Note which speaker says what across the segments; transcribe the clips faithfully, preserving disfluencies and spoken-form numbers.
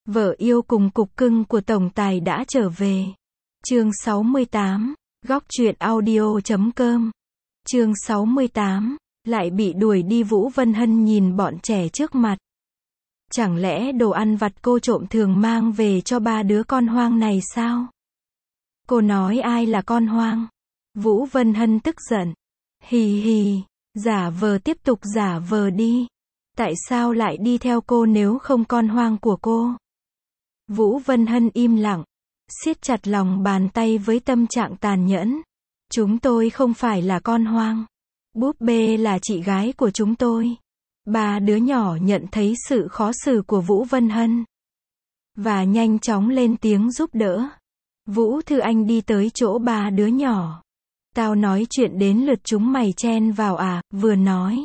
Speaker 1: Vợ yêu cùng cục cưng của tổng tài đã trở về. Chương sáu mươi tám, góc truyện audio chấm com. Chương sáu mươi tám, lại bị đuổi đi. Vũ Vân Hân nhìn bọn trẻ trước mặt. Chẳng lẽ đồ ăn vặt cô trộm thường mang về cho ba đứa con hoang này sao? Cô nói ai là con hoang? Vũ Vân Hân tức giận. Hì hì, giả vờ tiếp tục giả vờ đi. Tại sao lại đi theo cô nếu không con hoang của cô? Vũ Vân Hân im lặng, siết chặt lòng bàn tay với tâm trạng tàn nhẫn. Chúng tôi không phải là con hoang. Búp bê là chị gái của chúng tôi. Ba đứa nhỏ nhận thấy sự khó xử của Vũ Vân Hân và nhanh chóng lên tiếng giúp đỡ. Vũ Thư Anh đi tới chỗ ba đứa nhỏ. Tao nói chuyện đến lượt chúng mày chen vào à? Vừa nói,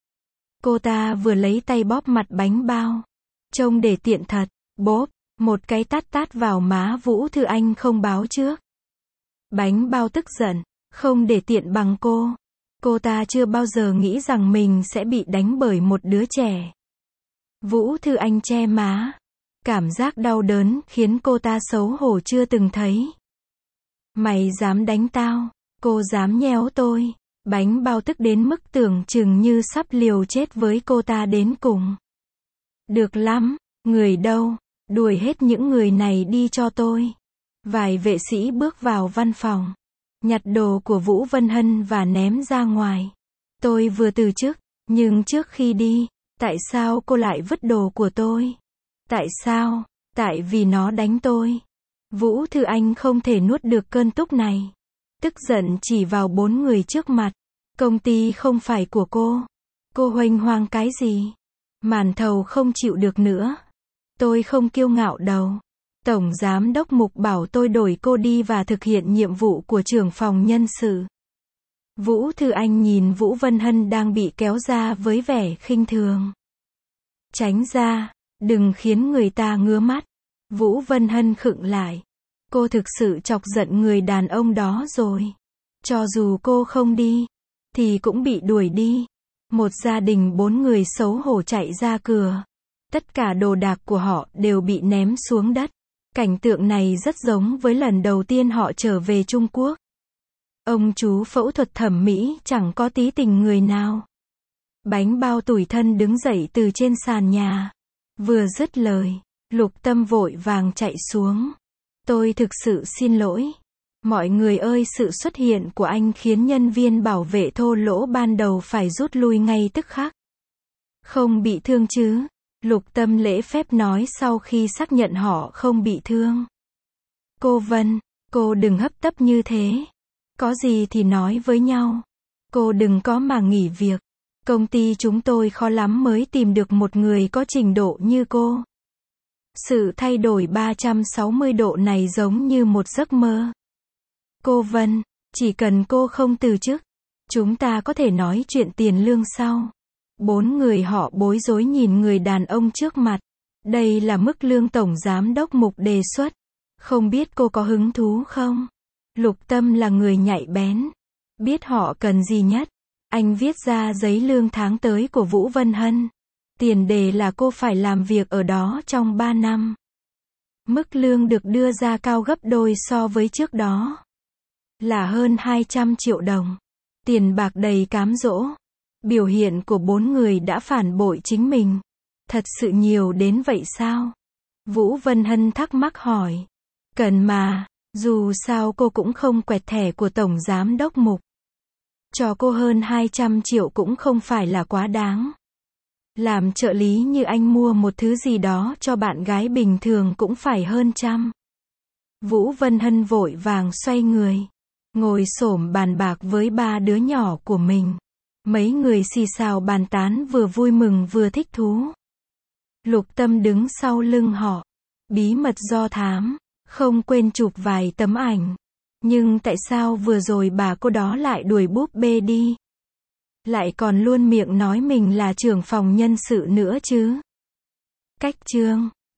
Speaker 1: cô ta vừa lấy tay bóp mặt bánh bao. Trông để tiện thật. Bóp, một cái tát tát vào má Vũ Thư Anh không báo trước. Bánh bao tức giận, không để tiện bằng cô. Cô ta chưa bao giờ nghĩ rằng mình sẽ bị đánh bởi một đứa trẻ. Vũ Thư Anh che má. Cảm giác đau đớn khiến cô ta xấu hổ chưa từng thấy. Mày dám đánh tao? Cô dám nhéo tôi? Bánh bao tức đến mức tưởng chừng như sắp liều chết với cô ta đến cùng. Được lắm, người đâu? Đuổi hết những người này đi cho tôi. Vài vệ sĩ bước vào văn phòng, nhặt đồ của Vũ Vân Hân và ném ra ngoài. Tôi vừa từ chức, nhưng trước khi đi, tại sao cô lại vứt đồ của tôi? Tại sao? Tại vì nó đánh tôi. Vũ Thư Anh không thể nuốt được cơn tức này. Tức giận chỉ vào bốn người trước mặt. Công ty không phải của cô. Cô huênh hoang cái gì? Màn thầu không chịu được nữa. Tôi không kiêu ngạo đâu. Tổng giám đốc Mục bảo tôi đổi cô đi và thực hiện nhiệm vụ của trưởng phòng nhân sự. Vũ Thư Anh nhìn Vũ Vân Hân đang bị kéo ra với vẻ khinh thường. Tránh ra, đừng khiến người ta ngứa mắt. Vũ Vân Hân khựng lại. Cô thực sự chọc giận người đàn ông đó rồi. Cho dù cô không đi, thì cũng bị đuổi đi. Một gia đình bốn người xấu hổ chạy ra cửa. Tất cả đồ đạc của họ đều bị ném xuống đất. Cảnh tượng này rất giống với lần đầu tiên họ trở về Trung Quốc. Ông chú phẫu thuật thẩm mỹ chẳng có tí tình người nào. Bánh bao tủi thân đứng dậy từ trên sàn nhà. Vừa dứt lời, Lục Tâm vội vàng chạy xuống. Tôi thực sự xin lỗi. Mọi người ơi, sự xuất hiện của anh khiến nhân viên bảo vệ thô lỗ ban đầu phải rút lui ngay tức khắc. Không bị thương chứ? Lục Tâm lễ phép nói sau khi xác nhận họ không bị thương. Cô Vân, cô đừng hấp tấp như thế. Có gì thì nói với nhau. Cô đừng có mà nghỉ việc. Công ty chúng tôi khó lắm mới tìm được một người có trình độ như cô. Sự thay đổi ba trăm sáu mươi độ này giống như một giấc mơ. Cô Vân, chỉ cần cô không từ chức, chúng ta có thể nói chuyện tiền lương sau. Bốn người họ bối rối nhìn người đàn ông trước mặt. Đây là mức lương tổng giám đốc Mục đề xuất. Không biết cô có hứng thú không? Lục Tâm là người nhạy bén. Biết họ cần gì nhất. Anh viết ra giấy lương tháng tới của Vũ Vân Hân. Tiền đề là cô phải làm việc ở đó trong ba năm. Mức lương được đưa ra cao gấp đôi so với trước đó. Là hơn hai trăm triệu đồng. Tiền bạc đầy cám dỗ. Biểu hiện của bốn người đã phản bội chính mình. Thật sự nhiều đến vậy sao? Vũ Vân Hân thắc mắc hỏi. Cần mà, dù sao cô cũng không quẹt thẻ của Tổng Giám đốc Mục. Cho cô hơn hai trăm triệu cũng không phải là quá đáng. Làm trợ lý như anh mua một thứ gì đó cho bạn gái bình thường cũng phải hơn trăm. Vũ Vân Hân vội vàng xoay người. Ngồi xổm bàn bạc với ba đứa nhỏ của mình. Mấy người xì xào bàn tán vừa vui mừng vừa thích thú. Lục Tâm đứng sau lưng họ. Bí mật do thám. Không quên chụp vài tấm ảnh. Nhưng tại sao vừa rồi bà cô đó lại đuổi búp bê đi? Lại còn luôn miệng nói mình là trưởng phòng nhân sự nữa chứ? Cách chương